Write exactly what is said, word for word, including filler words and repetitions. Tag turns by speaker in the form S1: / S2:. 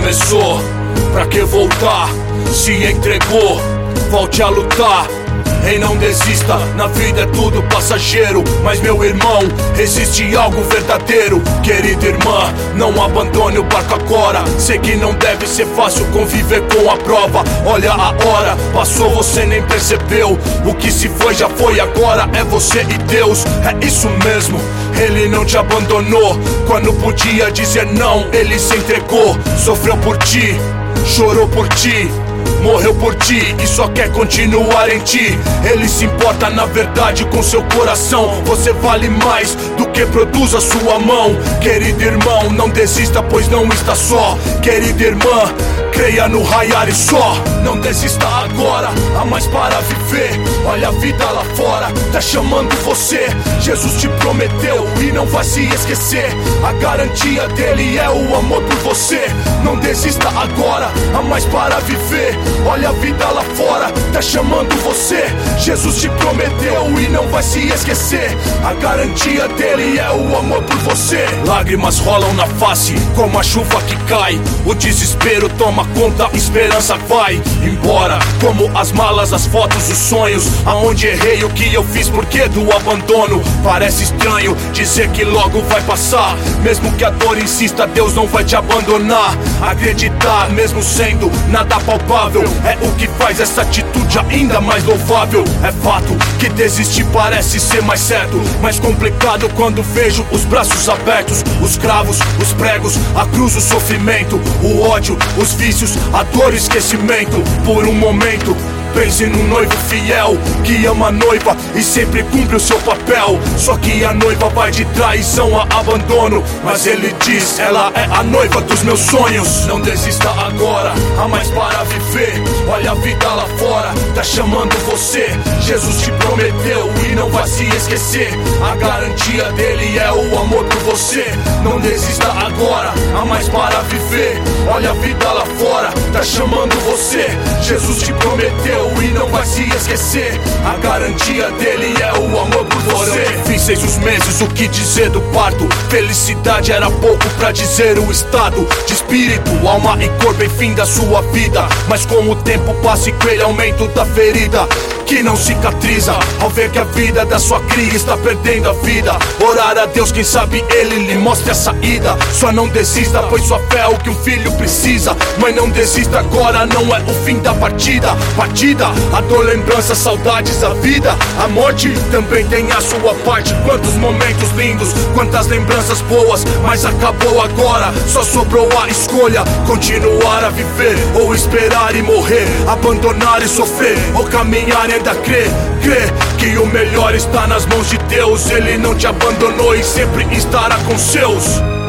S1: começou, pra que voltar? Se entregou, volte a lutar. Ei, não desista, na vida é tudo passageiro. Mas meu irmão, existe algo verdadeiro. Querida irmã, não abandone o barco agora. Sei que não deve ser fácil conviver com a prova. Olha a hora, passou, você nem percebeu. O que se foi já foi, agora é você e Deus. É isso mesmo, Ele não te abandonou. Quando podia dizer não, Ele se entregou. Sofreu por ti, chorou por ti, morreu por ti e só quer continuar em ti. Ele se importa na verdade com seu coração. Você vale mais do que produz a sua mão. Querido irmão, não desista, pois não está só. Querida irmã, creia no raiar e só. Não desista agora, há mais para viver. Olha a vida lá fora, tá chamando você. Jesus te prometeu e não vai se esquecer. A garantia dele é o amor por você. Não desista agora, há mais para viver. Olha a vida lá fora, tá chamando você. Jesus te prometeu e não vai se esquecer. A garantia dele é o amor por você. Lágrimas rolam na face, como a chuva que cai. O desespero toma conta, a esperança vai embora. Como as malas, as fotos, os sonhos. Aonde errei, o que eu fiz, por que do abandono? Parece estranho dizer que logo vai passar. Mesmo que a dor insista, Deus não vai te abandonar. Acreditar, mesmo sendo nada palpável, é o que faz essa atitude ainda mais louvável. É fato que desistir parece ser mais certo, mais complicado quando vejo os braços abertos. Os cravos, os pregos, a cruz, o sofrimento, o ódio, os vícios, a dor, o esquecimento. Por um momento pense num noivo fiel que ama a noiva e sempre cumpre o seu papel. Só que a noiva vai de traição a abandono, mas ele diz, ela é a noiva dos meus sonhos. Não desista agora, há mais para viver. Olha a vida lá fora, tá chamando você. Jesus te prometeu e não vai se esquecer. A garantia dele é o amor por você. Não desista agora, há mais para viver. Olha a vida lá fora, tá chamando você. Jesus te prometeu e não vai se esquecer. A garantia dele é o amor por você. Foram difíceis os meses, o que dizer do parto? Felicidade era pouco pra dizer o estado de espírito, alma e corpo, enfim da sua vida. Mas com o tempo passa e com ele aumento da ferida que não cicatriza. Ao ver que a vida da sua cria está perdendo a vida, orar a Deus, quem sabe Ele lhe mostre a saída. Só não desista, pois sua fé é o que um filho precisa. Mãe, não desista agora, não é o fim da partida. Partida, a dor, lembrança, saudades, a vida. A morte também tem a sua parte. Quantos momentos lindos, quantas lembranças boas, mas acabou agora. Só sobrou a escolha, continuar a viver ou esperar e morrer, abandonar e sofrer, ou caminhar e ainda crer, crer que o melhor está nas mãos de Deus. Ele não te abandonou e sempre estará com seus.